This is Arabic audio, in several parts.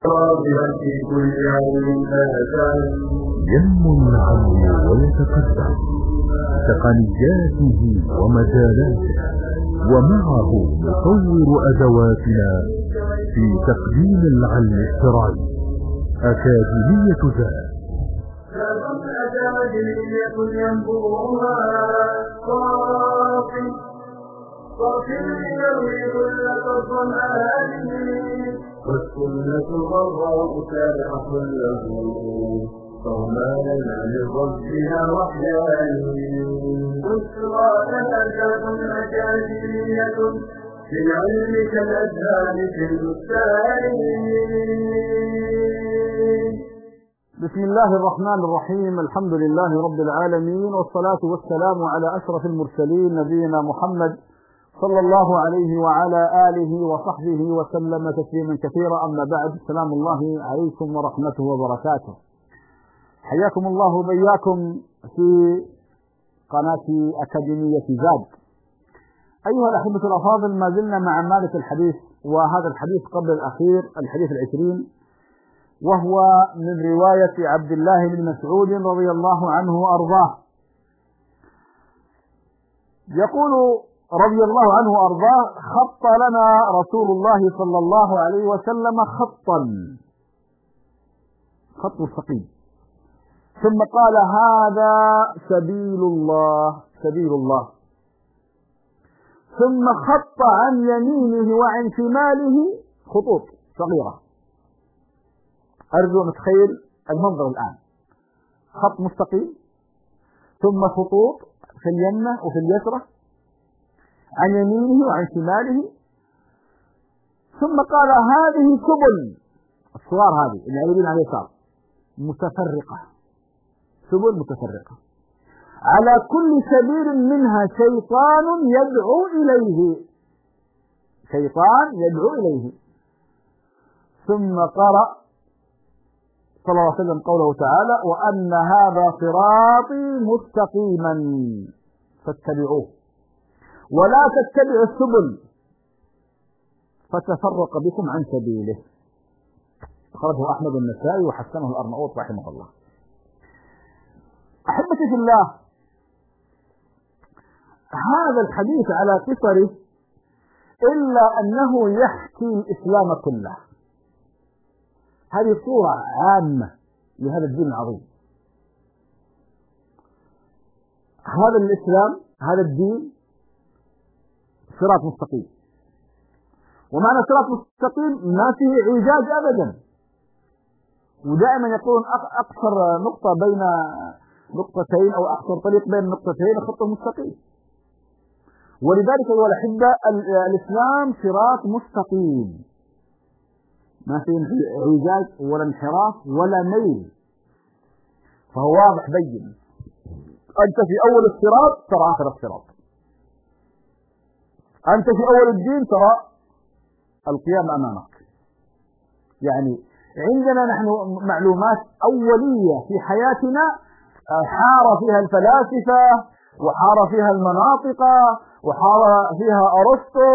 في كل علم ينمو العلم ويتقدم بتقنياته ومجالاته، ومعه نطور أدواتنا في تقديم العلم الشرعي. أكاديمية زاد أكاديمية ينبوها صافي يروي كل الظمآن، والسنة غراء سابحة له صومانا لربها وحيان. بشرى أكاد أكاديمية في العلم كالأذهان في البستان. بسم الله الرحمن الرحيم. الحمد لله رب العالمين، والصلاة والسلام على أشرف المرسلين نبينا محمد صلى الله عليه وعلى آله وصحبه وسلم تسليما كثيرا. أما بعد، السلام الله عليكم ورحمته وبركاته. حياكم الله وبياكم في قناة أكاديمية زاد. أيها الأحبة الأفاضل، ما زلنا مع مالك الحديث، وهذا الحديث قبل الأخير الحديث 20، وهو من رواية عبد الله بن مسعود رضي الله عنه وأرضاه. يقول رضي الله عنه وأرضاه: خط لنا رسول الله صلى الله عليه وسلم خط مستقيم، ثم قال: هذا سبيل الله، ثم خط عن يمينه وعن شماله خطوط صغيرة. أرجو أن نتخيل المنظر الآن: خط مستقيم، ثم خطوط في اليمنى وفي اليسرى عن يمينه وعن شماله، ثم قال: هذه سبل الصغار، هذه اللي على اليسار، سبل متفرقة، على كل سبيل منها شيطان يدعو إليه. ثم قرأ صلى الله عليه وسلم قوله تعالى: وأن هذا صراطي مستقيما فاتبعوه ولا تتبعوا السبل فتفرق بكم عن سبيله. أخرجه أحمد النسائي وحسنه الأرناؤوط رحمه الله. أحبتي في الله، هذا الحديث على قصره إلا أنه يحكي الإسلام كله. هذه صورة عامة لهذا الدين العظيم. هذا الإسلام، هذا الدين صراط مستقيم، ومعنى صراط مستقيم ما فيه اعوجاج أبدا. ودائما يقولون أقصر نقطة بين نقطتين أو أقصر طريق بين نقطتين خط مستقيم. ولذلك أيها الأحبة، الإسلام صراط مستقيم، ما فيه اعوجاج ولا انحراف ولا ميل، فهو واضح بين. أنت في أول الصراط ترى آخر الصراط، أنت في أول الدين ترى القيامة أمامك. يعني عندنا نحن معلومات أولية في حياتنا حار فيها الفلاسفة، وحار فيها المناطق، وحار فيها أرسطو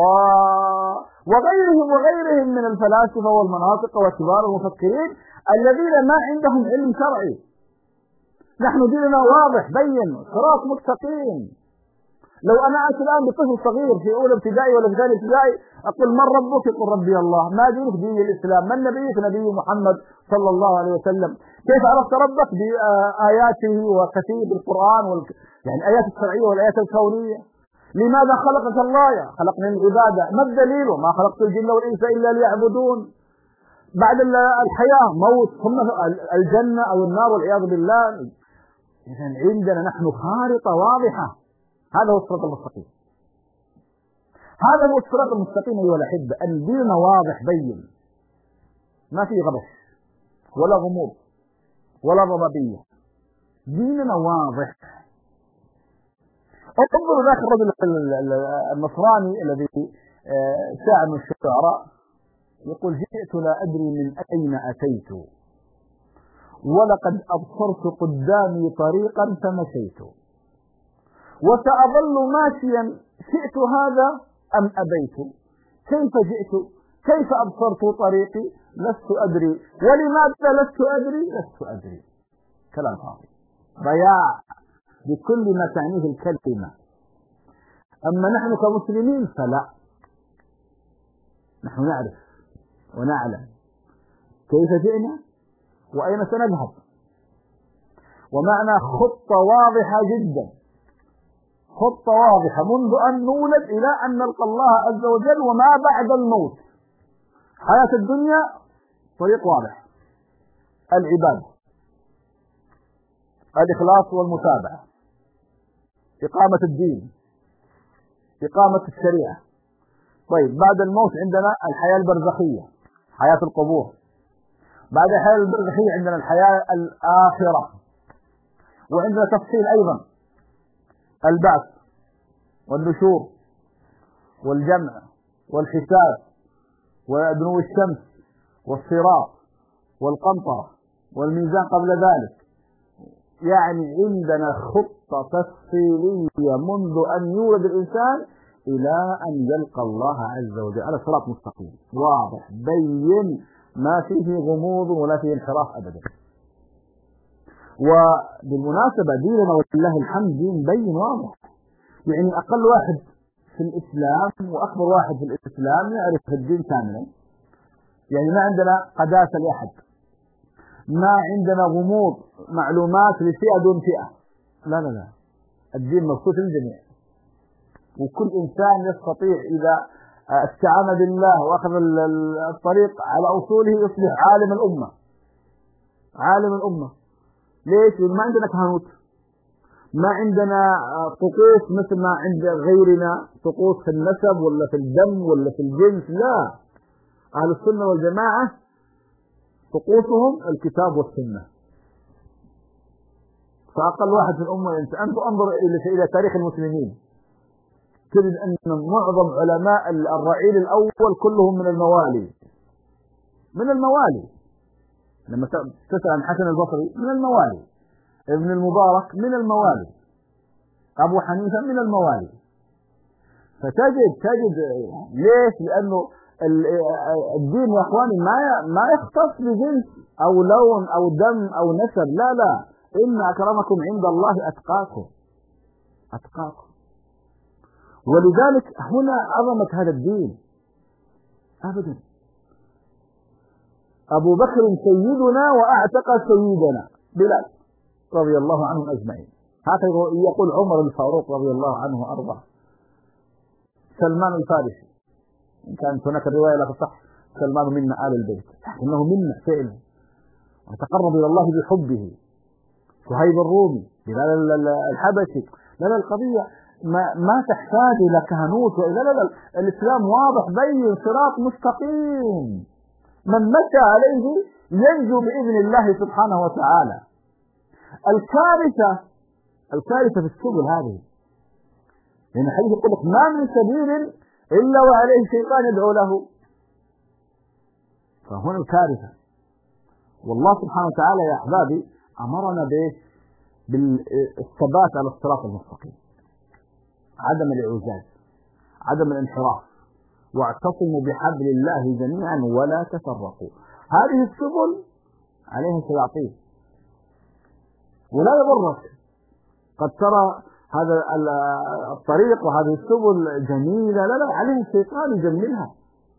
وغيرهم من الفلاسفة والمناطق وكبار المفكرين الذين ما عندهم علم شرعي. نحن ديننا واضح بين، صراط مستقيم. لو أنا أتي الآن بطفل صغير في أولى ابتدائي ولا في ثاني ابتدائي، أقول: من ربك؟ يقول: ربي الله. ما دينك؟ دين الإسلام. من نبيك؟ نبي محمد صلى الله عليه وسلم. كيف عرفت ربك؟ بآياته وكثير بالقرآن يعني الآيات الشرعية والآيات الكونية. لماذا خلقك الله؟ خلقني للعبادة. ما الدليل؟ ما خلقت الجن والإنس إلا ليعبدون. بعد الحياة موت، ثم الجنة أو النار والعياذ بالله. إذن عندنا نحن خارطة واضحة. هذا هو الصراط المستقيم. هذا هو الصراط المستقيم أيها الأحبة. أن ديننا واضح بين، ما فيه غبش ولا غموض ولا ضبابية. ديننا واضح. انظروا ذاك الرجل النصراني الذي شاعر من الشعراء يقول: جئت لا أدري من أين أتيت، ولقد أبصرت قدامي طريقا فمشيت، وسأظل ماشيا شئت هذا أم أبيت، كيف جئت كيف أبصرت طريقي؟ لست أدري. ولماذا لست أدري؟ لست أدري. كلام فاضي، ضياع بكل ما تعنيه الكلمة. أما نحن كمسلمين فلا، نحن نعرف ونعلم كيف جئنا وأين سنذهب، ومعنا خطة واضحة جدا، خطة واضحة منذ أن نولد إلى أن نلقى الله عز وجل وما بعد الموت. حياة الدنيا طريق واضح: العبادة، الإخلاص والمتابعة، إقامة الدين، إقامة الشريعة. طيب بعد الموت عندنا الحياة البرزخية، حياة القبور. بعد الحياة البرزخية عندنا الحياة الآخرة، وعندنا تفصيل أيضا: البعث والنشور والجمع والحساب ودنو الشمس والصراط والقنطرة والميزان قبل ذلك. يعني عندنا خطة تفصيلية منذ أن يولد الإنسان إلى أن يلقى الله عز وجل على صراط مستقيم واضح بين، ما فيه غموض ولا فيه انحراف أبدا. وبالمناسبة ديننا ولله الحمد دين بين واضح. يعني أقل واحد في الإسلام وأكبر واحد في الإسلام يعرف الدين كاملا. يعني ما عندنا قداسة لأحد، ما عندنا غموض معلومات لفئة دون فئة، لا لا لا، الدين مبسوط للجميع، وكل إنسان يستطيع إذا استعان بالله وأخذ الطريق على أصوله يصبح عالم الأمة. عالم الأمة. ليش؟ ما عندنا كهنوت، ما عندنا طقوس مثل ما عند غيرنا، طقوس في النسب ولا في الدم ولا في الجنس. لا، أهل السنة والجماعة طقوسهم الكتاب والسنة. فأقل واحد في الأمة أنت انظر إلى تاريخ المسلمين، تجد أن معظم علماء الرعيل الأول كلهم من الموالي. من الموالي. لما تسأل عن حسن البصري من الموالي، ابن المبارك من الموالي، أبو حنيفة من الموالي. فتجد ليش؟ لأنه الدين يا أخواني ما يختص بجنس أو لون أو دم أو نسب، لا لا، إن أكرمكم عند الله أتقاكم. أتقاكم. ولذلك هنا عظمة هذا الدين أبدا. أبو بكر سيدنا وأعتق سيدنا بلال رضي الله عنهم أجمعين. هكذا يقول عمر الفاروق رضي الله عنه وأرضاه. سلمان الفارسي، إن كانت هناك الرواية لا تصح، سلمان منا آل البيت، إنه منا فعلا وتقرب إلى الله بحبه. صهيب الرومي، بلال الحبشي. لا لا، القضية ما تحتاج إلى كهنوت وإلى لا لا، الإسلام واضح بين، صراط مستقيم، من مشى عليه ينجو بإذن الله سبحانه وتعالى. الكارثة في السبل هذه، لأن الحديث يقول لك: ما من سبيل إلا وعليه شيطان يدعو له. فهنا الكارثة. والله سبحانه وتعالى يا أحبابي أمرنا بالثبات على الصراط المستقيم، عدم الإعوجاج، عدم الانحراف، واعتصموا بحبل الله جميعا ولا تفرقوا. هذه السبل عليها شياطين، ولا يضرك. قد ترى هذا الطريق وهذه السبل جميلة، لا لا، عليها الشيطان يجملها.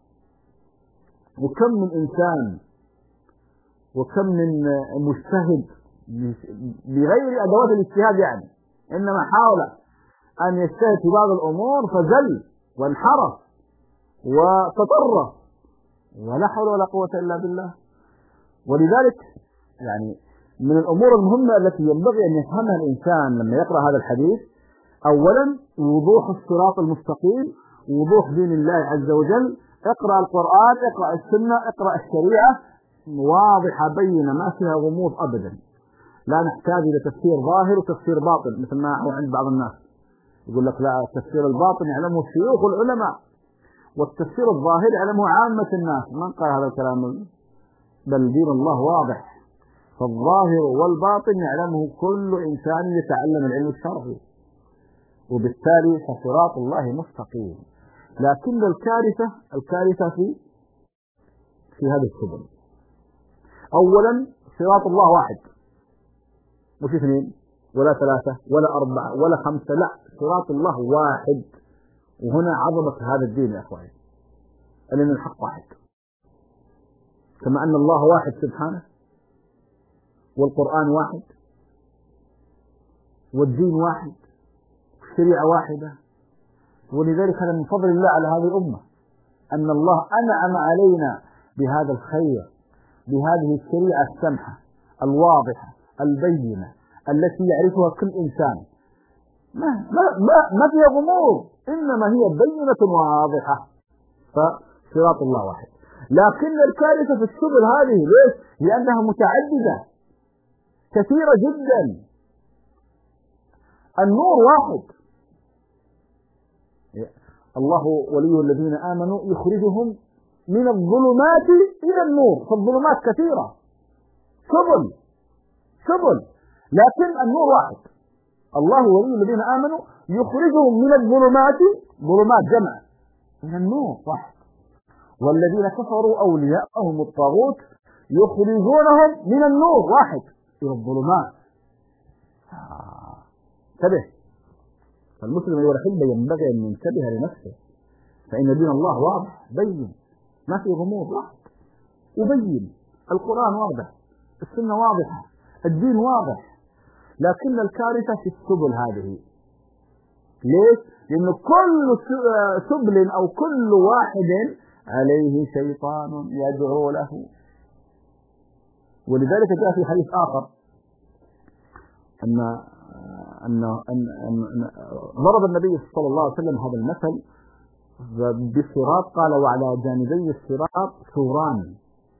وكم من إنسان وكم من مجتهد بغير أدوات الاجتهاد، يعني إنما حاول أن يجتهد في بعض الأمور فزل وانحرف وتطرف، ولا حول ولا قوة إلا بالله. ولذلك يعني من الأمور المهمة التي ينبغي أن يفهمها الإنسان لما يقرأ هذا الحديث: أولا وضوح الصراط المستقيم، وضوح دين الله عز وجل. اقرأ القرآن، اقرأ السنة، اقرأ الشريعة، واضحة بينة ما فيها غموض أبدا. لا نحتاج إلى تفسير ظاهر وتفسير باطن مثل ما هو عند بعض الناس، يقول لك لا، التفسير الباطن يعلمه الشيوخ والعلماء، والتفسير الظاهر يعلمه عامة الناس. من قال هذا الكلام؟ بل دين الله واضح، فالظاهر والباطن يعلمه كل إنسان يتعلم العلم الشرعي، وبالتالي فصراط الله مستقيم. لكن الكارثة في في هذه السبل. أولا صراط الله واحد، مش 2 ولا 3 ولا 4 ولا 5، لا، صراط الله واحد. وهنا عظمة هذا الدين يا أخواني، أن الحق واحد، كما أن الله واحد سبحانه، والقرآن واحد، والدين واحد، والشريعة واحدة. ولذلك هذا من فضل الله على هذه الأمة، أن الله أنعم علينا بهذا الخير، بهذه الشريعة السمحة الواضحة البينة التي يعرفها كل إنسان، ما فيها غموض، إنما هي بينة واضحة. فصراط الله واحد. لكن الكارثة في السبل هذه ليش؟ لأنها متعددة كثيرة جدا. النور واحد، الله ولي الذين آمنوا يخرجهم من الظلمات إلى النور، فالظلمات كثيرة، سبل، لكن النور واحد. الله ولي الذين آمنوا يخرجهم من الظلمات، ظلمات جمع، من النور واحد. والذين كفروا أولياءهم الطاغوت يخرجونهم من النور واحد إلى الظلمات. انتبه، فالمسلم أيها الأحبة ينبغي أن ينتبه لنفسه، فإن دين الله واضح بين، ما في غموض، واحد وبين. القرآن واضح، السنة واضحة، الدين واضح. لكن الكارثة في السبل هذه. ليش؟ لأن كل سبل أو كل واحد عليه شيطان يدعو له. ولذلك جاء في حديث آخر أن ضرب النبي صلى الله عليه وسلم هذا المثل بالصراط، قال: وعلى جانبي الصراط سوران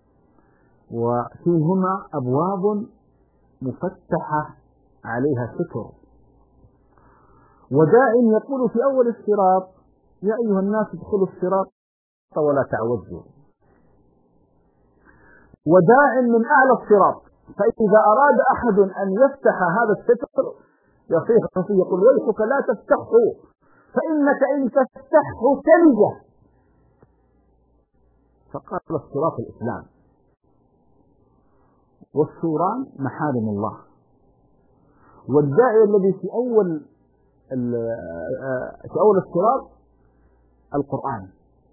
وفيهما أبواب مفتحة عليها ستر، وداع يقول في أول الصراط: يا أيها الناس ادخلوا الصراط ولا تعوجوا، وداع من أعلى الصراط، فإذا أراد أحد أن يفتح هذا الستر يصيح فيه يقول: ويحك لا تفتحه فإنك إن تفتحه تلجه. فقال الصراط الإسلام، والسوران محارم الله، والداعي الذي في أول الصراط القرآن،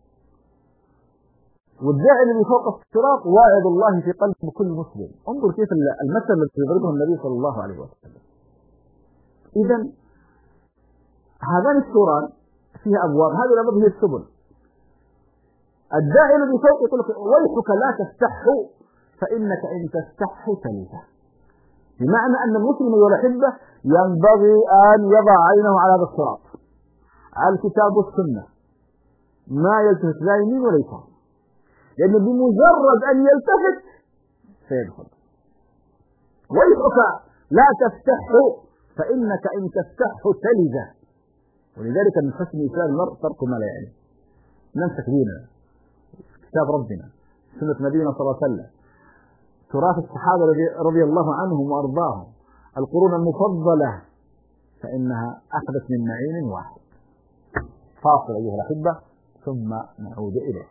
والداعي الذي فوق الصراط واعظ الله في قلب كل مسلم. انظر كيف المثل الذي يضربه النبي صلى الله عليه وسلم. إذا هذان السوران فيها أبواب، هذه الأبواب هي السبل. الداعي الذي فوق يقول لك: ويحك لا تفتحه فإنك إن تفتحه تلجه. بمعنى أن المسلم والأحبة ينبغي أن يضع عينه على هذا الصراط، على الكتاب والسنة، ما يلتفت لا يمين ولا يسار، لأنه بمجرد أن يلتفت سيدخل. ويحك لا تفتحه فإنك إن تفتحه تلجه. ولذلك من حسن إسلام المرء ترك ما لا يعني. نمسك ديننا، كتاب ربنا، سنة نبينا صلى الله عليه وسلم، تراث الصحابة رضي الله عنهم وأرضاهم، القرون المفضلة، فإنها أخذت من معين واحد. فاصل أيها الأحبة ثم نعود إليه.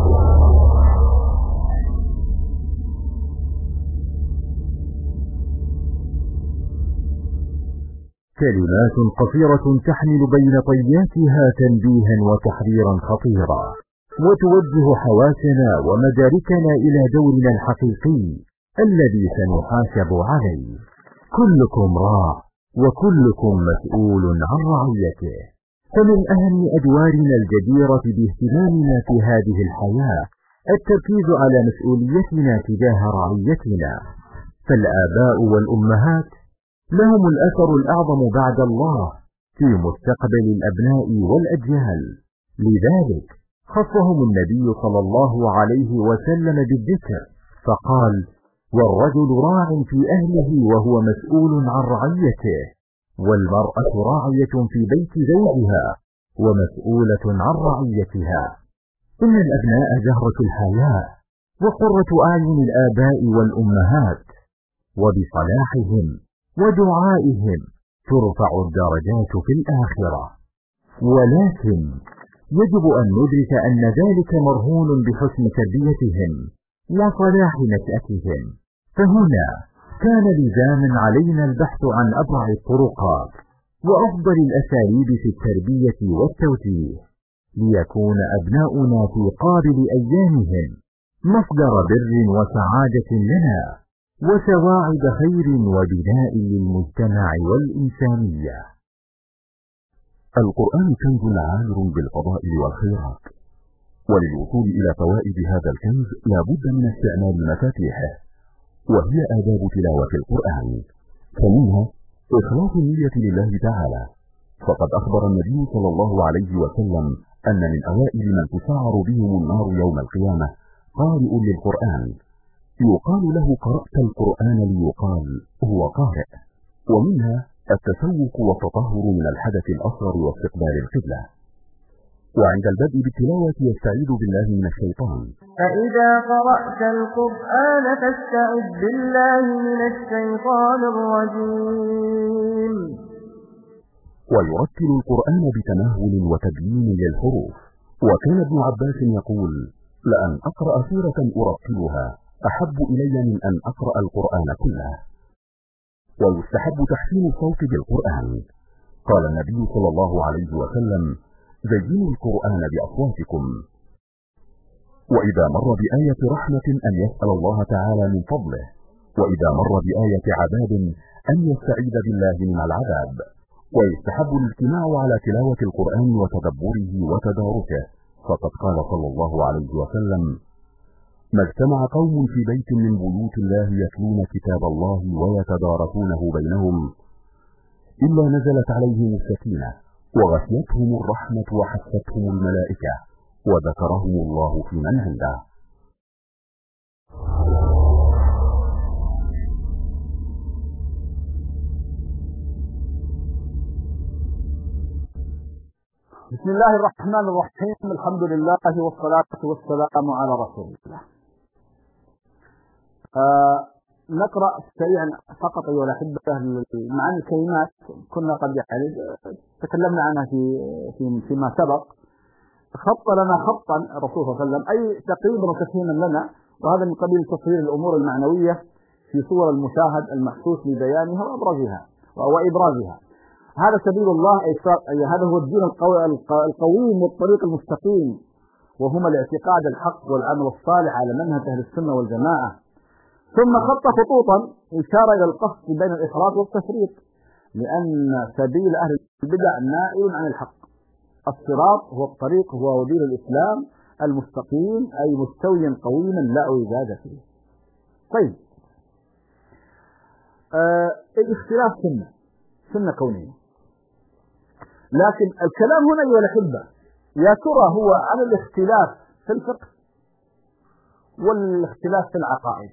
كلمات قصيرة تحمل بين طياتها تنبيها وتحذيرا خطيرا، وتوجه حواسنا ومداركنا إلى دورنا الحقيقي الذي سنحاسب عليه. كلكم راع وكلكم مسؤول عن رعيته. فمن أهم أدوارنا الجديرة باهتمامنا في هذه الحياة التركيز على مسؤوليتنا تجاه رعيتنا. فالآباء والأمهات لهم الأثر الأعظم بعد الله في مستقبل الأبناء والأجيال. لذلك خصهم النبي صلى الله عليه وسلم بالذكر، فقال: والرجل راع في أهله وهو مسؤول عن رعيته، والمرأة راعية في بيت زوجها ومسؤولة عن رعيتها. إن الأبناء زهرة الحياة وقرة أعين الآباء والأمهات، وبصلاحهم ودعائهم ترفع الدرجات في الآخرة. ولكن يجب أن ندرك أن ذلك مرهون بحسن تربيتهم وصلاح نشأتهم. فهنا كان لزاما علينا البحث عن أبرع الطرقات وأفضل الأساليب في التربية والتوجيه، ليكون أبناؤنا في قابل أيامهم مصدر بر وسعادة لنا وسواعد خير وبناء للمجتمع والإنسانية. القرآن كنز عامر بالفضائل والخيرات، وللوصول إلى فوائد هذا الكنز لا بد من استعمال مفاتيحه، وهي آداب تلاوة القرآن. فمنها إخلاص النية لله تعالى، فقد أخبر النبي صلى الله عليه وسلم أن من أوائل من تسعر بهم النار يوم القيامة قارئ للقرآن، يقال له قرأت القرآن ليقال هو قارئ. ومنها التسوق والتطهر من الحدث الأصغر واستقبال القبلة. وعند البدء بالتلاوة يستعيذ بالله من الشيطان. فإذا قرأت القرآن فاستعذ بالله من الشيطان الرجيم. ويرتل القرآن بتمهل وتبيين للحروف. وكان ابن عباس يقول: لأن أقرأ سورة أرتلها أحب إلي من أن أقرأ القرآن كله. ويستحب تحسين الصوت بالقرآن. قال النبي صلى الله عليه وسلم: زينوا القرآن بأصواتكم. وإذا مر بآية رحمة أن يسأل الله تعالى من فضله، وإذا مر بآية عذاب أن يستعيذ بالله من العذاب. ويستحب الاجتماع على تلاوة القرآن وتدبره وتدارسه، فقد قال صلى الله عليه وسلم: ما اجتمع قوم في بيت من بيوت الله يتلون كتاب الله ويتدارسونه بينهم إلا نزلت عليهم السكينة وغشيتهم الرحمة وحفتهم الملائكة وذكرهم الله في من عنده. بسم الله الرحمن الرحيم. الحمد لله والصلاة والسلام على رسول الله. نقرأ سريعا فقط أيها الأحبة معاني الكلمات. كنا قد تكلمنا عنها فيما سبق. خط لنا خطا الرسول صلى الله عليه وسلم، أي تقريبا وتفهيما لنا، وهذا من قبيل تصوير الأمور المعنوية في صور المشاهد المحسوس لبيانها وإبرازها. هذا سبيل الله، أي هذا هو الدين القويم والطريق المستقيم، وهما الاعتقاد الحق والعمل الصالح على منهج أهل السنة والجماعة. ثم خط خطوطا إشارة إلى القصد بين الإفراط والتفريط، لأن سبيل أهل البدع نائل عن الحق. الصراط هو الطريق، هو دين الإسلام المستقيم، أي مستويا قويما لا اعوجاج فيه. طيب، الاختلاف سنة كونية، لكن الكلام هنا أيها الأحبة يا ترى هو عن الاختلاف في الفقه والاختلاف في العقائد.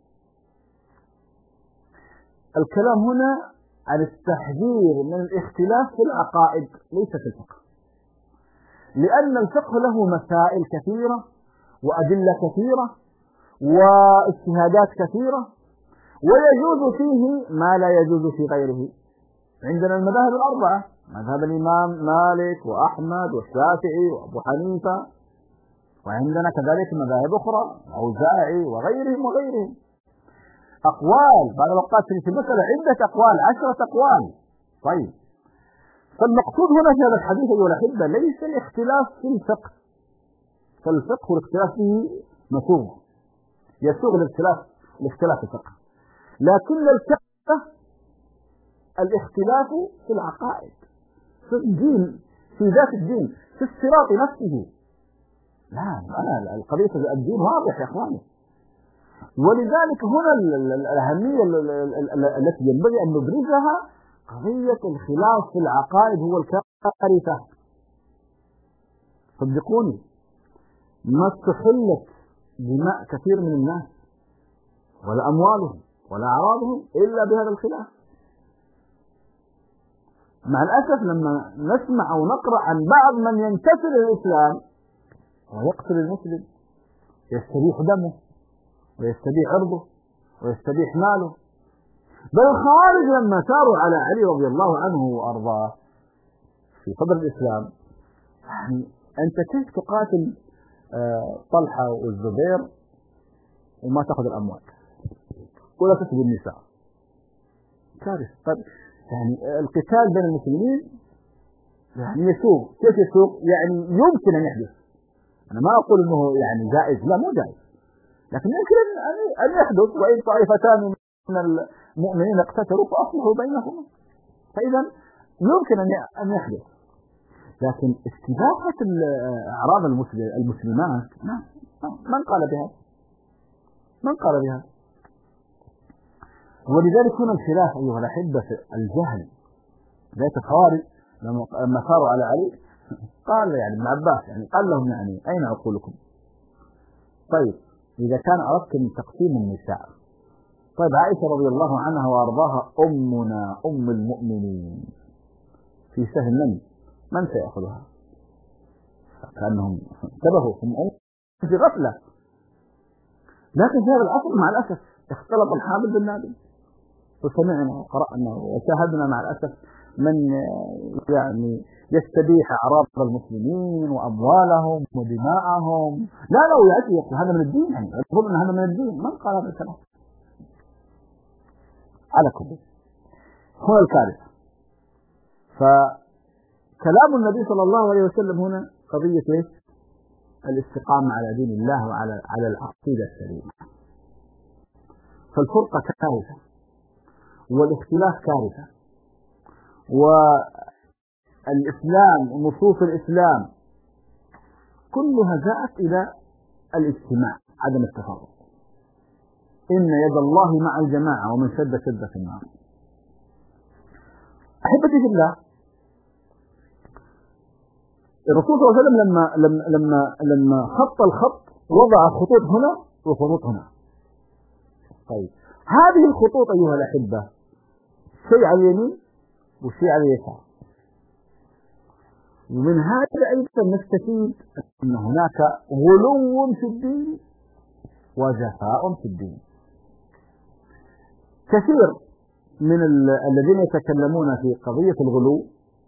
الكلام هنا عن التحذير من الاختلاف في العقائد ليس في الفقه، لأن الفقه له مسائل كثيرة وأدلة كثيرة واجتهادات كثيرة، ويجوز فيه ما لا يجوز في غيره. عندنا المذاهب الأربعة: مذهب الإمام مالك وأحمد والشافعي وأبو حنيفة، وعندنا كذلك مذاهب أخرى الأوزاعي وغيرهم. أقوال بعض الأوقات في المسألة عدة أقوال، 10 أقوال. طيب، فالمقصود هنا في هذا الحديث أيها الأحبة ليس الاختلاف في الفقه، فالفقه والاختلاف فيه يسوغ الاختلاف في الفقه، لكن الاختلاف في العقائد، في الدين، في ذات الدين، في الصراط نفسه. لا، القضية الدين واضح يا أخواني. ولذلك هنا الأهمية التي ينبغي أن نبرزها قضية الخلاف في العقائد هو الكارثة. صدقوني، ما استحلت دماء كثير من الناس ولا أموالهم ولا أعراضهم إلا بهذا الخلاف. مع الأسف لما نسمع أو نقرأ عن بعض من ينتسب للإسلام ويقتل المسلم، يستبيح دمه ويستبيح عرضه ويستبيح ماله، بل الخوارج لما ساروا على علي رضي الله عنه وأرضاه في صدر الإسلام، يعني أنت كيف تقاتل طلحة والزبير وما تأخذ الأموال ولا تسبي النساء. كارثة. طيب يعني القتال بين المسلمين يعني يسوق. كيف يسوق؟ يعني يمكن أن يحدث. أنا ما أقول أنه يعني جائز، لا مو جائز، لكن يمكن أن يحدث. وإن طائفتان من المؤمنين اقتتلوا فأصلحوا بينهما. فإذا يمكن أن يحدث، لكن استباحة أعراض المسلمات من قال بها؟ من قال بها؟ ولذلك هنا الخلاف أيها الأحبة في الجهل. ذات الخوارج لما صاروا على علي قال يعني ابن عباس يعني قال لهم يعني أين عقولكم؟ طيب إذا كان أردتم تقسيم النساء، طيب عائشة رضي الله عنها وأرضاها أمنا أم المؤمنين في سهم من سيأخذها؟ كأنهم انتبهوا، هم في غفلة. لكن في هذا العصر مع الأسف اختلط الحابل بالنابل، وسمعنا وقرأنا وشاهدنا مع الأسف من يعني يستبيح أعراض المسلمين وأموالهم ودماءهم. لا يأتي هذا من الدين، يعني يقول أن هذا من الدين. من قال هذا الكلام؟ على كل هو الكارثة. فكلام النبي صلى الله عليه وسلم هنا قضية الاستقامة على دين الله وعلى العقيدة السليمة. فالفرقة كارثة، والاختلاف كارثة، والإسلام ونصوص الإسلام كلها جاءت إلى الاجتماع، عدم التفرق. إن يد الله مع الجماعة ومن شد شد في النار. أحبتي في الله، الرسول صلى الله عليه وسلم لما خط الخط وضع خطوط هنا وخطوط هنا. طيب هذه الخطوط أيها الأحبة شيء على اليمين وشيء على اليسار. ومن هذا أيضا نستفيد أن هناك غلو في الدين وجفاء في الدين. كثير من الذين يتكلمون في قضية الغلو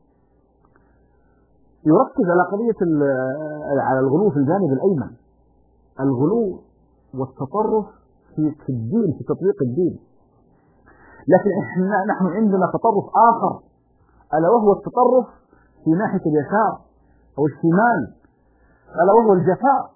يركز على الغلو في الجانب الأيمن، الغلو والتطرف في الدين، في تطبيق الدين. لكن نحن عندنا تطرف آخر، ألا وهو التطرف في ناحية اليسار أو الشمال، ألا وهو الجفاء.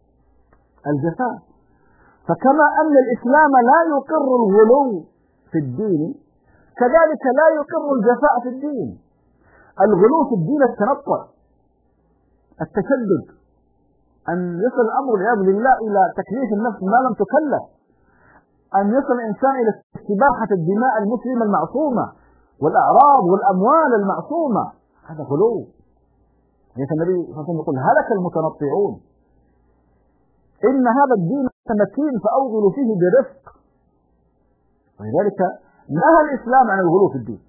فكما أن الإسلام لا يقر الغلو في الدين، كذلك لا يقر الجفاء في الدين. الغلو في الدين التنطع، التشدد، أن يصل الأمر والعياذ بالله إلى تكليف النفس ما لم تكلف، أن يصل الإنسان إلى استباحة الدماء المسلمة المعصومة والأعراض والأموال المعصومة. هذا غلو. يعني النبي صلى الله عليه وسلم يقول هلك المتنطعون، إن هذا الدين متين فأوغلوا فيه برفق. ولذلك نهى الإسلام عن الغلو في الدين،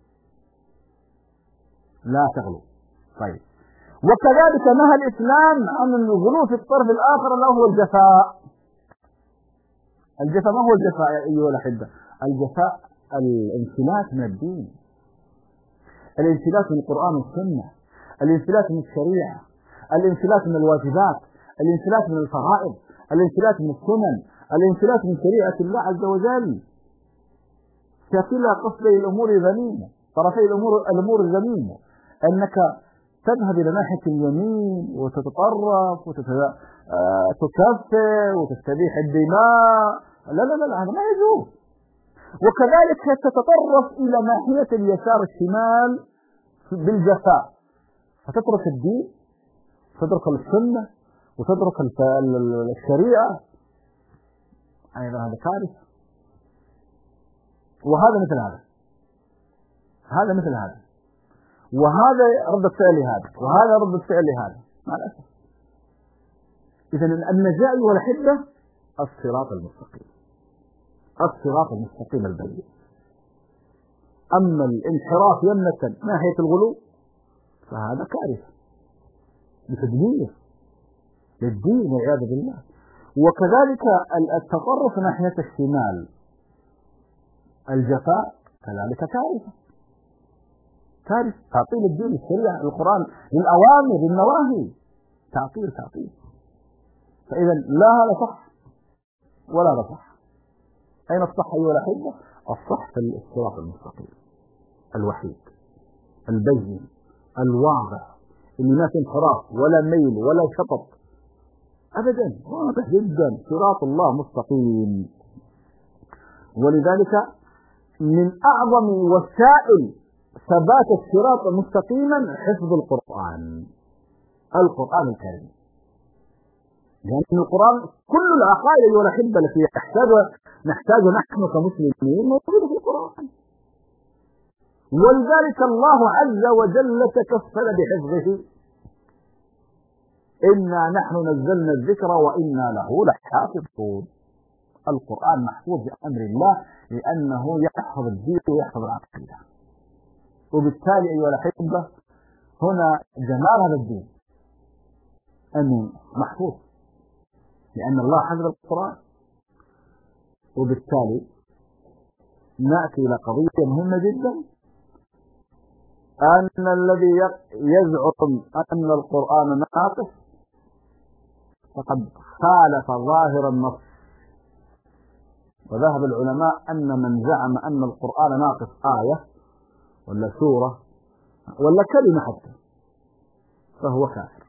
لا تغلو. طيب وكذلك نهى الإسلام عن الغلو في الطرف الآخر اللي هو الجفاء. الجفاء ما هو الجفاء يا أيها الأحبة؟ الجفاء الانفلات من الدين، الانفلات من القرآن والسنة، الانفلات من الشريعة، الانفلات من الواجبات، الانفلات من الفرائض، الانفلات من السنن، الانفلات من شريعة الله عز وجل. كلا قصدي الأمور ذميمة، طرفي الأمور الذميمة، أنك تذهب إلى ناحية اليمين وتتطرف وتكفر وتستبيح الدماء. لا هذا ما يجوز. وكذلك تتطرف إلى ناحية اليسار الشمال بالجفاء، فتترك الدين، تترك السنة، وتترك الشريعة. أيضا هذا كارثة. وهذا مثل هذا، وهذا ردة فعل هذا، وهذا ردة فعل هذا، مع الأسف. إذن النجاة والحدة الصراط المستقيم البين. أما الانحراف يمنة ناحية الغلو فهذا كارثة بتدمير للدين والعياذ بالله. وكذلك التطرف ناحية الشمال، الجفاء، كذلك كارثة. تعطيل الدين، الشريعة، القرآن، للأوامر للنواهي، تعطيل. فإذا لا هذا صح ولا هذا صح. أين الصح أيها الأحبة؟ الصح في الصراط المستقيم الوحيد البين الواضح اللي ما في انحراف ولا ميل ولا شطط أبدا، واضح جدا، صراط الله مستقيم. ولذلك من أعظم وسائل ثبات الصراط مستقيما حفظ القرآن الكريم، لأن القرآن كل العقائد أيها الأحبة التي نحتاجها نحن كمسلمين موجودة في القرآن، ولذلك الله عز وجل تكفل بحفظه. إنا نحن نزلنا الذكر وإنا له لحافظون. القرآن محفوظ بأمر الله لأنه يحفظ الدين ويحفظ العقيدة، وبالتالي أيها الأحبة هنا جمال هذا الدين أنه محفوظ لأن الله حفظ القرآن. وبالتالي نأتي إلى قضية مهمة جدا، أن الذي يزعم أن القرآن ناقص فقد خالف ظاهر النص. وذهب العلماء أن من زعم أن القرآن ناقص آية ولا سورة ولا كلمة حتى فهو كافر.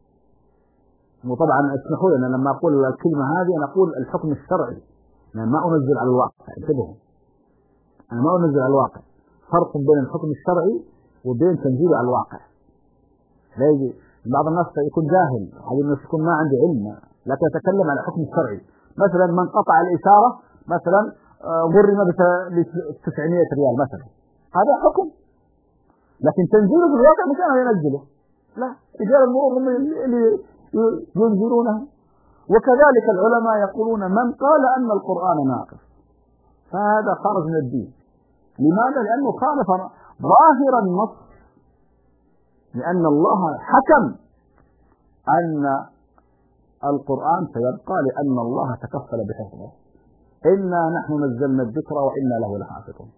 وطبعا اسمحوا لنا لما أقول الكلمة هذه أنا أقول الحكم الشرعي، يعني ما أنزل على الواقع. انتبهوا، أنا ما أنزل على الواقع، فرق بين الحكم الشرعي وبين تنزيله على الواقع. لا يجي بعض الناس يكون جاهل، هذا الناس يكون ما عنده علم، لكن يتكلم عن الحكم الشرعي. مثلا من قطع الإشارة مثلا غرم ب 900 ريال مثلا، هذا حكم، لكن تنزيله في الواقع مش أنا ينزله، لا، رجال المرور هم اللي ينزلونه. وكذلك العلماء يقولون من قال أن القرآن ناقص فهذا خارج من الدين. لماذا؟ لأنه خالف ظاهر النص، لأن الله حكم أن القرآن سيبقى لأن الله تكفل بحفظه. إنا نحن نزلنا الذكر وإنا له لحافظون.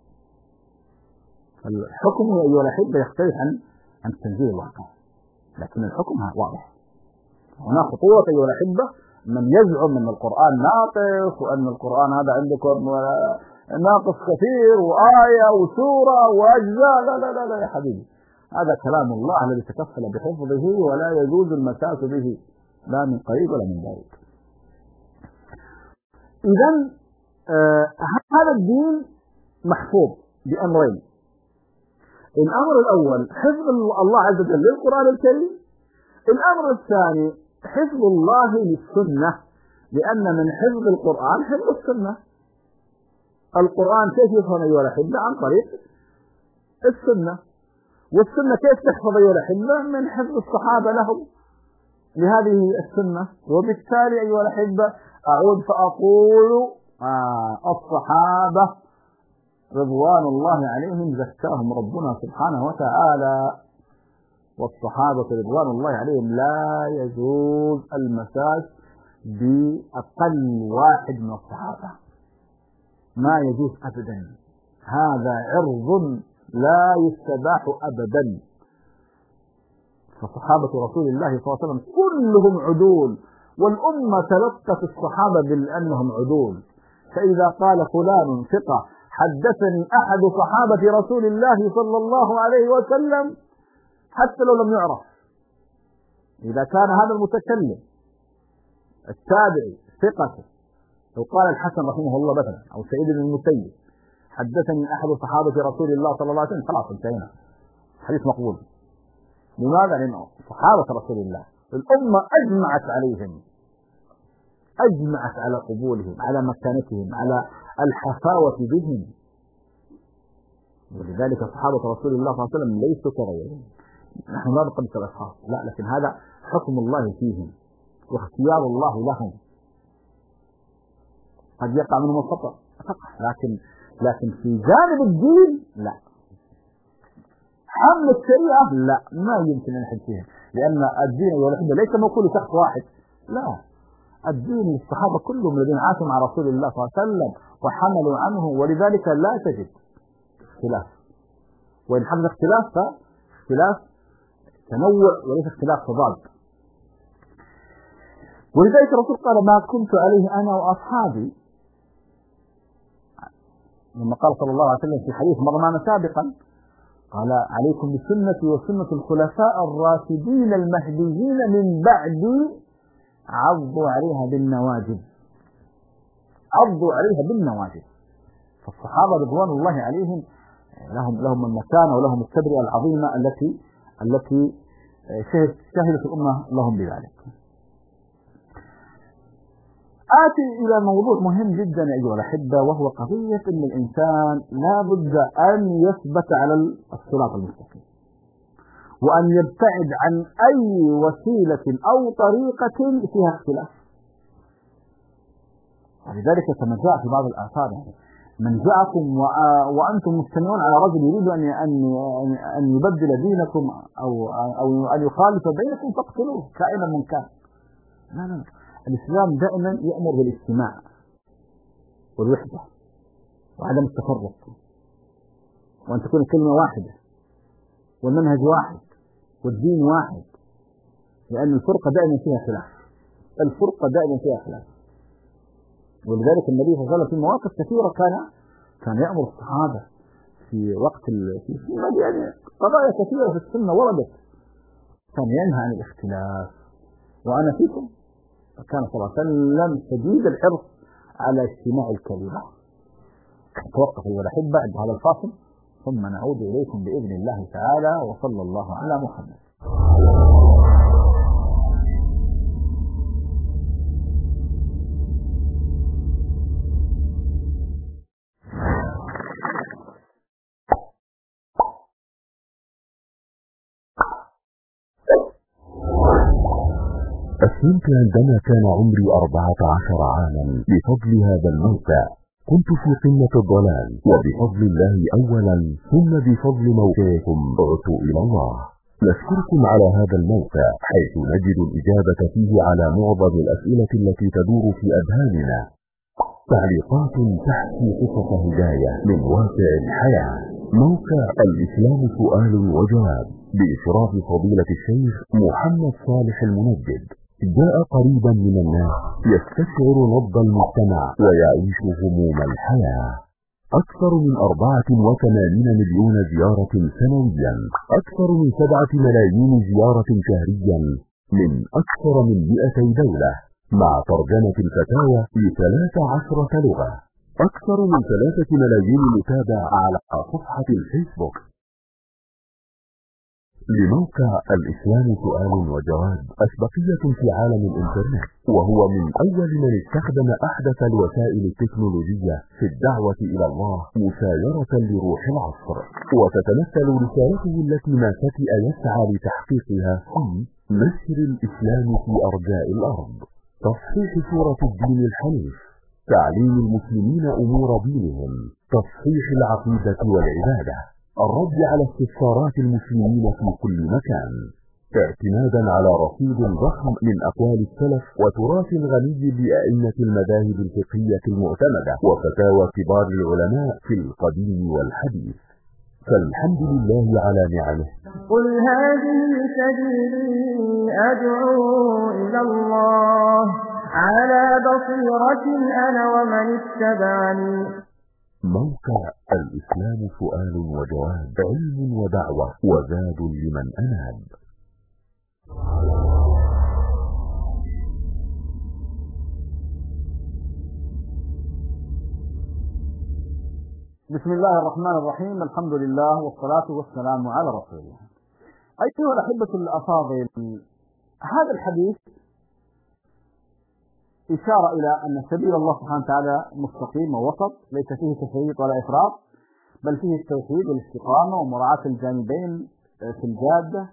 الحكم أيها الأحبة يختلف عن تنزيل الواقع، لكن الحكم واضح. هنا خطورة أيها الأحبة من يزعم أن القرآن ناقص وأن القرآن هذا عندكم ناقص كثير وآية وسورة وأجزاء. لا لا لا لا يا حبيبي، هذا كلام الله الذي تكفل بحفظه ولا يجوز المساس به لا من قريب ولا من بعيد. إذن هذا الدين محفوظ بأمرين. الأمر الأول حفظ الله عز وجل للقرآن الكريم. الأمر الثاني حفظ الله للسنة، لأن من حفظ القرآن حفظ السنة. القرآن كيف يفهم أيها الأحبة؟ عن طريق السنة. والسنة كيف تحفظ أيها الأحبة؟ من حفظ الصحابة لهم لهذه السنة. وبالتالي أيها الأحبة أعود فأقول الصحابة رضوان الله عليهم زكاهم ربنا سبحانه وتعالى، والصحابة رضوان الله عليهم لا يجوز المساس بأقل واحد من الصحابة، ما يجوز أبدا. هذا عرض لا يستباح أبدا. فصحابة رسول الله صلى الله عليه وسلم كلهم عدول، والأمة تلقت الصحابة بأنهم عدول. فإذا قال فلان ثقة حدثني أحد صحابة رسول الله صلى الله عليه وسلم حتى لو لم يعرف، إذا كان هذا المتكلم التابعي ثقة، لو قال الحسن رحمه الله مثلا أو سعيد بن المسيب حدثني أحد صحابة رسول الله صلى الله عليه وسلم، خلاص انتهينا، حديث مقبول. لماذا؟ لأنه صحابة رسول الله الأمة أجمعت عليهم، أجمعت على قبولهم، على مكانتهم، على الحفاوة بهم. ولذلك صحابة رسول الله صلى الله عليه وسلم ليسوا كغيرهم. نحن لا نقدس الأشخاص، لا، لكن هذا حكم الله فيهم واختيار الله لهم. قد يقع منهم الخطأ، لكن في جانب الدين لا، حمل الشريعة لا، ما يمكن أن نحد فيها، لأن الدين والحب ليس موكول شخص واحد، لا، الدين للصحابة كلهم الذين عاشوا مع رسول الله صلى الله عليه وسلم وحملوا عنه. ولذلك لا تجد اختلاف، وإن حدث اختلاف فاختلاف تنوع وليس اختلاف تضاد. ولذلك الرسول قال ما كنت عليه أنا وأصحابي، لما قال صلى الله عليه وسلم في حديث مر معنا سابقا قال عليكم بسنتي وسنة الخلفاء الراشدين المهديين من بعدي عضوا عليها بالنواجذ، عضوا عليها بالنواجذ. فالصحابة رضوان الله عليهم لهم المكانة ولهم التبرئة العظيمة التي شهدت الأمة لهم بذلك. آتي إلى موضوع مهم جدا أيها الأحبة، وهو قضية أن الإنسان لا بد أن يثبت على الصراط المستقيم، وأن يبتعد عن أي وسيلة أو طريقة فيها اختلاف. ولذلك كما جاء في بعض الآثار من جاءكم وأنتم مجتمعون على رجل يريد أن يبدل دينكم أو أن يخالف بينكم فاقتلوه كائنا من كان. لا، الإسلام دائما يأمر بالاجتماع والوحدة وعدم التفرق، وأن تكون الكلمة واحدة والمنهج واحد والدين واحد، لأن الفرقة دائما فيها خلاف، الفرقة دائما فيها خلاف. ولذلك النبي صلى الله عليه وسلم في مواقف كثيرة كان يأمر الصحابة في وقت يعني قضايا كثيرة في السنة وردت، كان ينهى عن الاختلاف. وأنا فيكم كان صلى الله عليه وسلم شديد الحرص على اجتماع الكلمة. توقف أيها الأحبة بعد هذا الفاصل ثم نعود إليكم بإذن الله تعالى، وصلى الله على محمد. أسلمت عندما كان عمري 14 عاما بفضل هذا الموقع. كنت في قمة الضلال، وبفضل الله أولا ثم بفضل موقعكم عدت إلى الله. نشكركم على هذا الموقع حيث نجد الإجابة فيه على معظم الأسئلة التي تدور في أذهاننا، تعليقات تحكي قصص هداية من واقع الحياة. موقع الإسلام سؤال وجواب بإشراف فضيلة الشيخ محمد صالح المنجد جاء قريبا من الناس، يستشعر نبض المجتمع ويعيش هموم الحياة. أكثر من 84 مليون زيارة سنويا، أكثر من 7 ملايين زيارة شهريا من أكثر من 200 دولة، مع ترجمة الفتاوى في 13 لغة، أكثر من 3 ملايين متابع على صفحة الفيسبوك. لموقع الإسلام سؤال وجواب أسبقية في عالم الإنترنت، وهو من أول من استخدم أحدث الوسائل التكنولوجية في الدعوة إلى الله مسايرة لروح العصر. وتتمثل رسالته التي ما فتئ يسعى لتحقيقها في نشر الإسلام في أرجاء الأرض، تصحيح صورة الدين الحنيف، تعليم المسلمين أمور دينهم، تصحيح العقيدة والعبادة، الرد على استفسارات المسلمين في كل مكان، اعتمادا على رصيد ضخم من أقوال السلف وتراث غني بأئمة المذاهب الفقهية المعتمدة وفتاوى كبار العلماء في القديم والحديث. فالحمد لله على نعمه. قل هذه سبيلي أدعو إلى الله على بصيرة أنا ومن اتبعني. موقع الإسلام سؤال وجواب، علم ودعوة وزاد لمن أناب. بسم الله الرحمن الرحيم، الحمد لله والصلاة والسلام على رسول الله. أيها الأحبة الأفاضل، هذا الحديث إشارة إلى أن سبيل الله سبحانه وتعالى مستقيم ووسط، ليس فيه تفريط ولا إفراط، بل فيه التوحيد والاستقامة ومراعاة الجانبين في الجادة،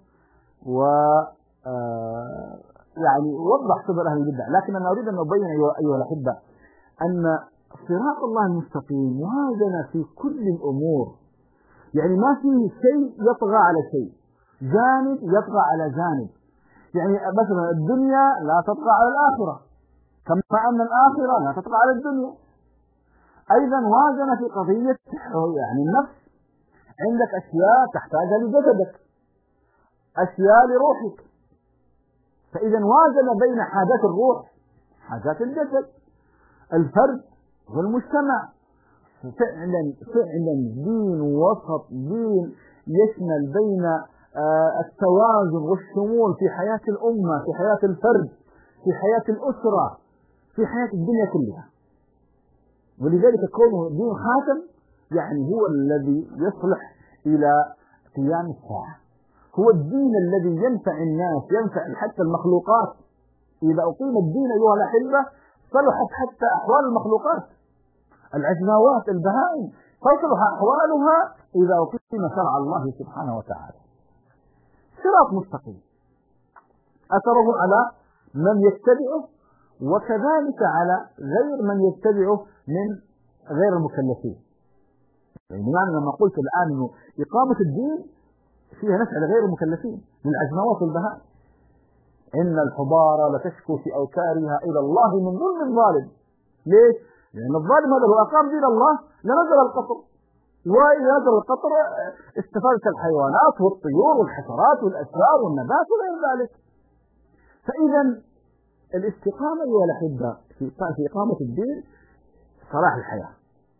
يعني وضح سبل أهل البدع. لكن أنا أريد أن أبين أيها الأحبة أن صراط الله المستقيم وازن في كل الأمور، يعني ما فيه شيء يطغى على شيء، جانب يطغى على جانب. يعني مثلا الدنيا لا تطغى على الآخرة، كما أن الآخرة لا تطغى على الدنيا. أيضا وازن في قضية يعني النفس، عندك أشياء تحتاجها لجسدك، أشياء لروحك، فإذا وازن بين حاجات الروح حاجات الجسد الفرد والمجتمع. فعلا دين وسط، دين يشمل بين التوازن والشمول في حياة الأمة، في حياة الفرد، في حياة الأسرة، في حياة الدنيا كلها. ولذلك كونه دين خاتم يعني هو الذي يصلح إلى قيام الساعة، هو الدين الذي ينفع الناس، ينفع حتى المخلوقات. إذا أقيم الدين أيها الأحبة صلحت حتى أحوال المخلوقات، العجماوات البهائم تصلح أحوالها إذا أقيم شرع الله سبحانه وتعالى. صراط مستقيم أثره على من يتبعه وكذلك على غير من يتبعه من غير المكلفين. يعني لما قلت الآن أنه إقامة الدين فيها نفع لغير المكلفين للعجماوات والبهائم. إن الحبارة لتشكو في أوكارها إلى الله من ظلم الظالم. ليش؟ لأن الظالم هذا لو أقام دين الله لنزل القطر، وإذا نزل القطر استفادت الحيوانات والطيور والحشرات والأشجار والنبات وغير ذلك. فإذا الاستقامة يا الأحبة في إقامة الدين صلاح الحياة.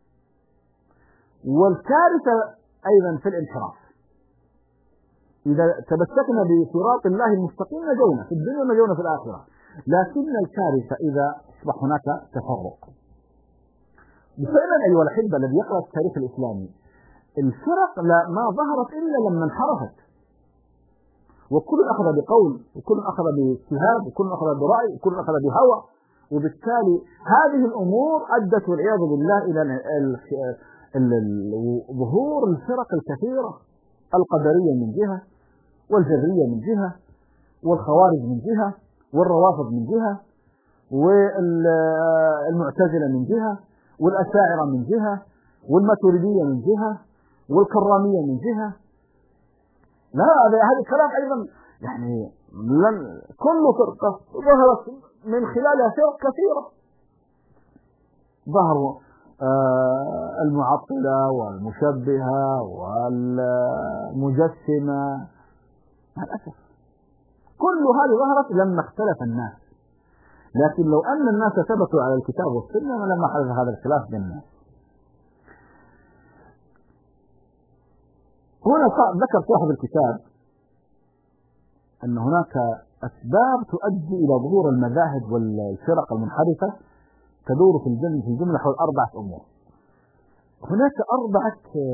والكارثة أيضا في الانحراف. إذا تمسكنا بصراط الله المستقيم نجونا في الدنيا ونجونا في الآخرة، لكن الكارثة إذا أصبح هناك تفرق. فعلا أيها الأحبة الذي يقرأ التاريخ الإسلامي الفرق ما ظهرت إلا لما انحرفت، وكل أخذ بقول وكل أخذ باجتهاد وكل أخذ برأي وكل أخذ بهوى، وبالتالي هذه الأمور أدت والعياذ بالله إلى ظهور الفرق الكثيرة، القدرية من جهة، والجبرية من جهة، والخوارج من جهة، والروافض من جهة، والمعتزلة من جهة، والأشاعرة من جهة، والماتريدية من جهة، والكرامية من جهة. لا هذا الكلام أيضا يعني كل فرقة ظهرت من خلالها فرق كثيرة، ظهروا المعطلة والمشبهة والمجسمة. مع الأسف كل هذه ظهرت لما اختلف الناس، لكن لو أن الناس ثبتوا على الكتاب والسنة لما حدث هذا الخلاف بين الناس. هنا ذكر صاحب الكتاب أن هناك أسباب تؤدي إلى ظهور المذاهب والفرق المنحرفة تدور في الجملة حول 4 أمور. هناك 4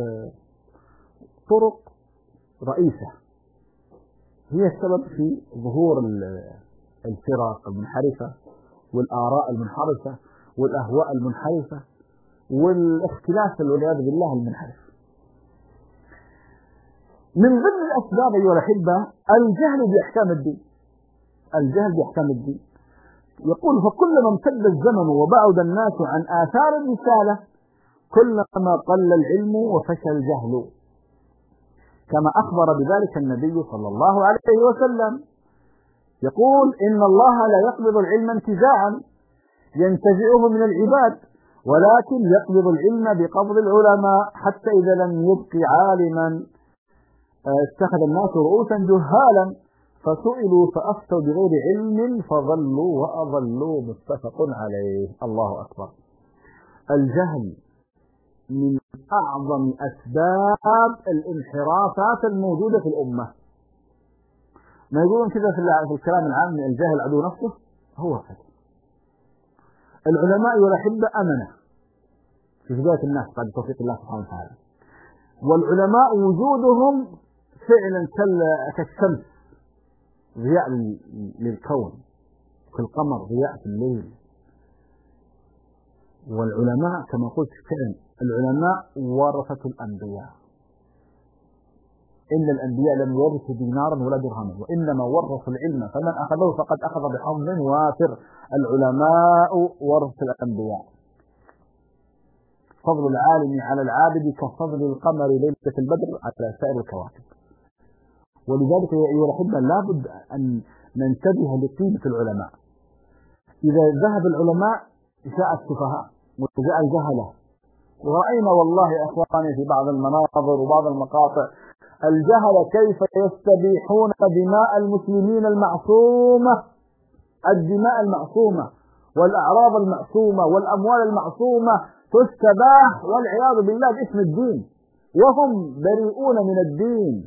طرق رئيسة هي السبب في ظهور الفرق المنحرفة والآراء المنحرفة والأهواء المنحرفة والاختلاف والعياذ بالله المنحرف. من ضمن الأسباب أيها الأحبة الجهل بأحكام الدين. الجهل بأحكام الدين. يقول فكلما امتد الزمن وبعد الناس عن آثار الرسالة كلما قل العلم وفشى الجهل، كما أخبر بذلك النبي صلى الله عليه وسلم. يقول إن الله لا يقبض العلم انتزاعا ينتزعه من العباد، ولكن يقبض العلم بقبض العلماء، حتى إذا لم يبق عالما اتخذ الناس رؤوسا جهالا فسئلوا فأفتوا بغير علم فضلوا وأضلوا. متفق عليه. الله أكبر. الجهل من أعظم أسباب الانحرافات الموجودة في الأمة. ما يقولون كذا في الكلام العام الجاهل عدو نفسه، هو هذا. العلماء والأحبة أمنة في هداية الناس بعد توفيق الله سبحانه وتعالى، والعلماء وجودهم فعلا كالشمس ضياء للكون، كالقمر ضياء في الليل. والعلماء كما قلت فعلا العلماء ورثة الأنبياء. إن الأنبياء لم يورثوا دينارا ولا درهما وإنما ورثوا العلم فمن أخذه فقد أخذ بحظ وافر. العلماء ورثة الأنبياء. فضل العالم على العابد كفضل القمر ليلة البدر على سائر الكواكب. ولذلك أيها الأحبة لابد أن ننتبه لقيمة العلماء. إذا ذهب العلماء جاء السفهاء وجاء الجهلة. ورأينا والله يا أخواني في بعض المناظر وبعض المقاطع الجهلة كيف يستبيحون دماء المسلمين المعصومة الدماء المعصومة والأعراض المعصومة والأموال المعصومة تستباح والعياذ بالله باسم الدين، وهم بريئون من الدين.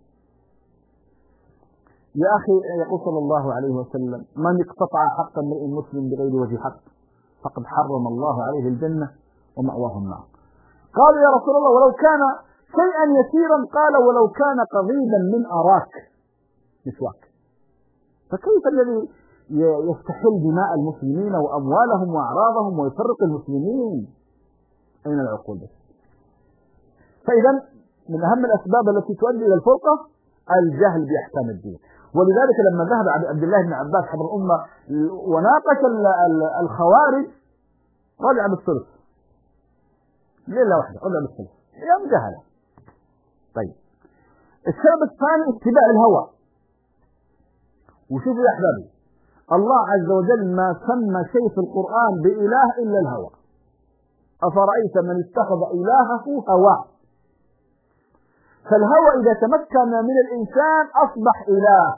يا أخي، يقول صلى الله عليه وسلم: من اقتطع حق امرئ مسلم بغير وجه حق فقد حرم الله عليه الجنة ومأواه النار. قالوا: يا رسول الله، ولو كان شيئا يسيرا؟ قال: ولو كان قضيبا من أراك، مسواك. فكيف الذي يستحل دماء المسلمين وأموالهم وأعراضهم ويفرق المسلمين؟ أين العقول بس؟ فإذا من أهم الأسباب التي تؤدي إلى الفرقة الجهل بأحكام الدين. ولذلك لما ذهب عبد الله بن عباس حبر الأمة وناقش الخوارج رجع بالثلث، ليلة واحدة رجع بالثلث، يوم جهله. طيب، السبب الثاني اتباع الهوى. وشوفوا يا أحبابي، الله عز وجل ما سمى شيء في القرآن بإله إلا الهوى. أفرأيت من اتخذ إلهه هواه. فالهوى إذا تمكن من الإنسان أصبح إله.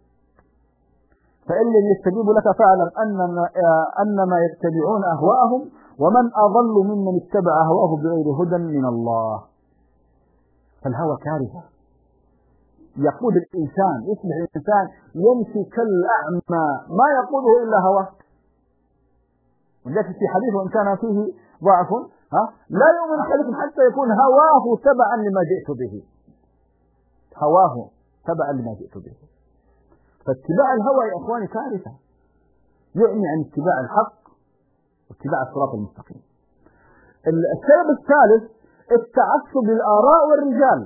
فإن لم يستجيبوا لك فاعلم أنما يتبعون أهواءهم ومن أضل ممن اتبع هواه بغير هدى من الله. فالهوى كارثة، يقود الإنسان، يصبح الإنسان يمشي كالأعمى ما يقوده إلا هواه. ولذلك في حديث وإن كان فيه ضعف لا يؤمن أحدكم حتى يكون هواه تبعا لما جئت به. هواه تبعا لما جئت به. فاتباع الهوى يا إخواني كارثة، يعني عن اتباع الحق واتباع الصراط المستقيم. السبب الثالث التعصب للآراء والرجال،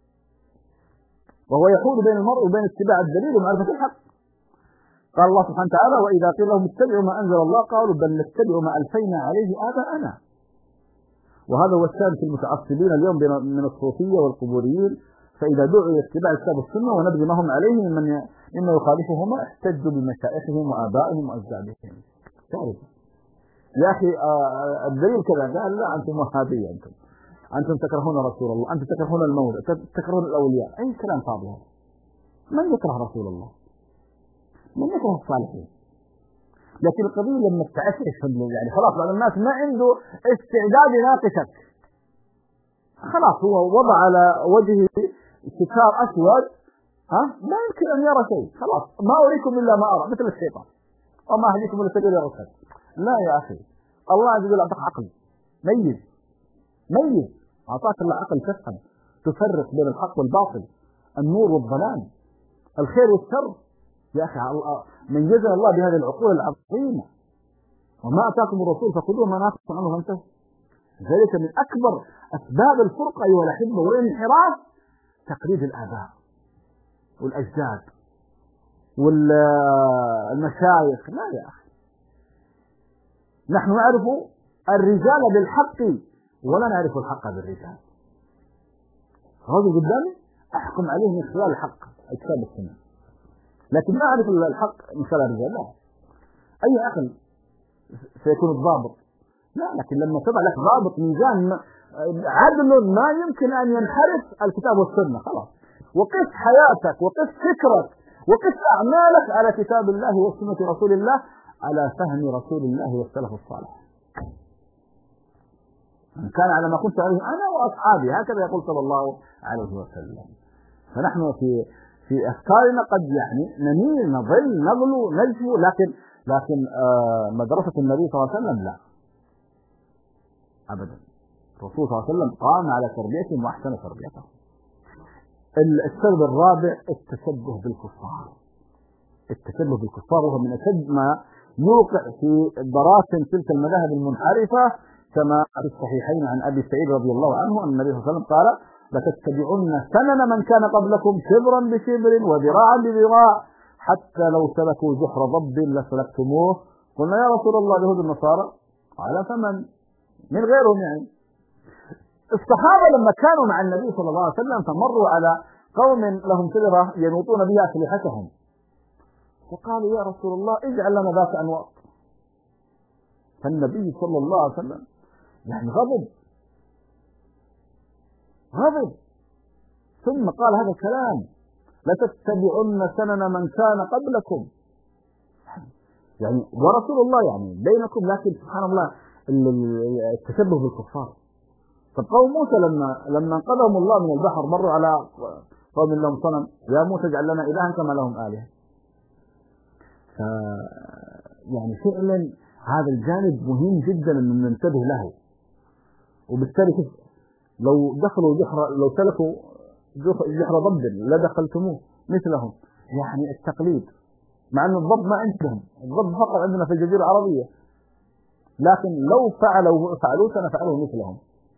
وهو يحول بين المرء وبين اتباع الدليل ومعرفة الحق. قال الله سبحانه وتعالى: وإذا قيل لهم اتبعوا ما أنزل الله قالوا بل نتبع ما ألفينا عليه آباءنا. وهذا هو الشأن في المتعصبين اليوم من الصوفية والقبوريين، فإذا دعوا إلى اتباع الكتاب والسنة ونبذ ما هم عليه مما يخالفهما احتجوا بمشائخهم وآبائهم وأجدادهم. تعرف يا أخي الدليل كذا، قال: لا أنتم وهابية، أنتم تكرهون رسول الله، أنتم تكرهون المولد، تكرهون الأولياء. أي كلام فاضي هذا. من يكره رسول الله؟ من يكره الصالحين؟ لكن القضية لما تعسف يعني خلاص بعض الناس ما عنده استعداد يناقشك، خلاص هو وضع على وجهه ستار أسود ما يمكن أن يرى شيء، خلاص ما أريكم إلا ما أرى، مثل الشيطان وما أهديكم إلا سبيل الرشد. لا يا أخي، الله عز وجل أعطاك عقل ميز، أعطاك الله عقل تفهم تفرق بين الحق والباطل، النور والظلام، الخير والشر. يا أخي ميزنا الله بهذه العقول العظيمة. وما أتاكم الرسول فخذوه ما نهاكم عنه فانتهوا. ذلك من أكبر أسباب الفرقة أيها الأحبة والانحراف تقليد الآباء والأجداد والمشايخ. لا يا أخي، نحن نعرف الرجال بالحق ولا نعرف الحق بالرجال. هذا قدامي أحكم عليه من خلال الحق الكتاب والسنة، لكن ما أعرف الحق من خلال الرجال. لا، أي عقل سيكون الضابط؟ لا، لكن لما تضع لك ضابط ميزان عدل ما يمكن أن ينحرف الكتاب والسنة، خلاص وقف حياتك وقف فكرك وقف أعمالك على كتاب الله وسنة رسول الله، على فهم رسول الله والسلف الصالح. من كان على ما كنت عليه أنا وأصحابي، هكذا يقول صلى الله عليه وسلم. فنحن في أفكارنا قد يعني نميل نضل نغلو نجفو، لكن مدرسة النبي صلى الله عليه وسلم لا أبدا. الرسول صلى الله عليه وسلم قام على تربيتهم وأحسن تربيتهم. السبب الرابع التشبه بالكفار، وهو من أشد ما يوقع في براثن تلك المذاهب المنحرفة، كما في الصحيحين عن أبي سعيد رضي الله عنه أن النبي صلى الله عليه وسلم قال: لتتبعن سنن من كان قبلكم شبرا بشبر وذراعا بذراع حتى لو سلكوا جحر ضب لسلكتموه. قلنا: يا رسول الله اليهود النصارى؟ قال: فمن من غيرهم؟ يعني الصحابة لما كانوا مع النبي صلى الله عليه وسلم فمروا على قوم لهم شجرة ينوطون بها أسلحتهم، فقالوا: يا رسول الله اجعل لنا ذات أنواط. فالنبي صلى الله عليه وسلم يعني غضب، ثم قال هذا الكلام: لتتبعن سنن من كان قبلكم. يعني ورسول الله يعني بينكم، لكن سبحان الله التشبه بالكفار. طب قوم موسى لما انقذهم الله من البحر مروا على قوم لهم صنم، يا موسى اجعل لنا إلها كما لهم آلهة. يعني فعلا هذا الجانب مهم جدا أن ننتبه له. وبالتالي لو دخلوا لو سلكوا جحر ضب لدخلتموه مثلهم. يعني التقليد، مع أن الضب ما عندهم، الضب فقط عندنا في الجزيرة العربية، لكن لو فعلوا سنفعله مثلهم.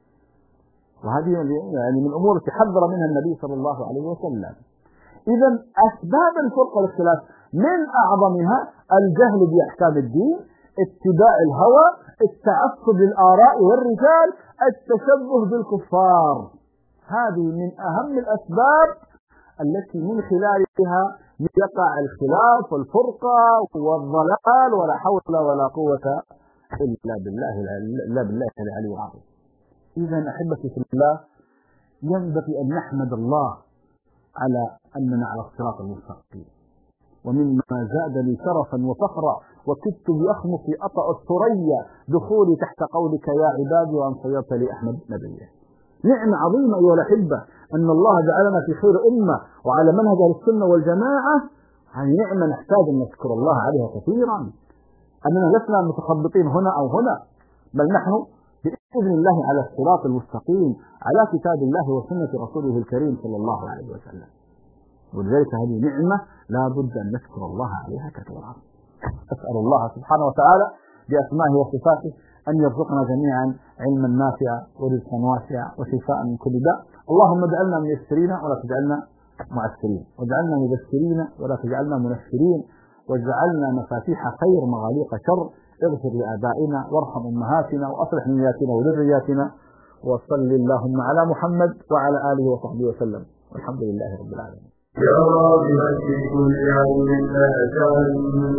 وهذه يعني من الأمور التي حذر منها النبي صلى الله عليه وسلم. إذا أسباب الفرقة والاختلاف من أعظمها الجهل بأحكام الدين، اتباع الهوى، التعصب للآراء والرجال، التشبه بالكفار. هذه من أهم الأسباب التي من خلالها يقع الخلاف والفرقة والضلال، ولا حول ولا قوة إلا بالله العلي العظيم. إذا أحبتي في الله، ينبغي أن نحمد الله على أننا على الصراط المستقيم. ومما زادني شرفا وفخرا وكدت بأخمص أطأ الثريا دخولي تحت قولك يا عبادي وأن صيرت لي أحمد نبيه. نعمة عظيمة أيها الأحبة أن الله جعلنا في خير أمة وعلى منهج السنة والجماعة. هذه نعمة نحتاج أن نشكر الله عليها كثيرا، أننا لسنا متخبطين هنا أو هنا، بل نحن بإذن الله على الصراط المستقيم على كتاب الله وسنة رسوله الكريم صلى الله عليه وسلم. ولذلك هذه نعمة لا بد أن نشكر الله عليها كثيرا. أسأل الله سبحانه وتعالى بأسمائه وصفاته أن يرزقنا جميعا علما نافعا ورزقا واسعا وشفاء من كل داء. اللهم اجعلنا ميسرين ولا تجعلنا معسرين، واجعلنا مبشرين ولا تجعلنا منفرين، واجعلنا مفاتيح خير مغاليق شر. اغفر لآبائنا وارحم أمهاتنا وأصلح نياتنا وذرياتنا، وصل اللهم على محمد وعلى آله وصحبه وسلم، والحمد لله رب العالمين. يا راغبا في كل علم لا تعلم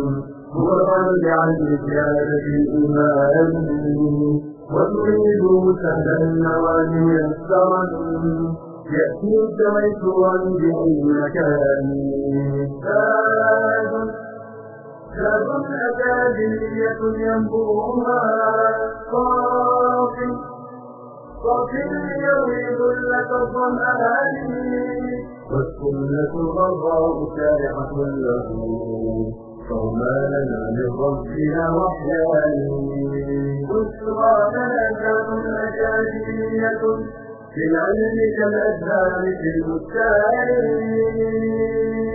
متطلعا لزيادة الإيمان، وتريد سهلا النوال ميسرا يأتيك ميسورا بأي مكان. زاد أكاديمية ينبوها صافي ليروي ذلة الظمآن، والسنة الغراء شارعة له فما لنا من ربنا وحيان. بشرى لنا زاد أكاديمية في العلم كالأزهار في البستان.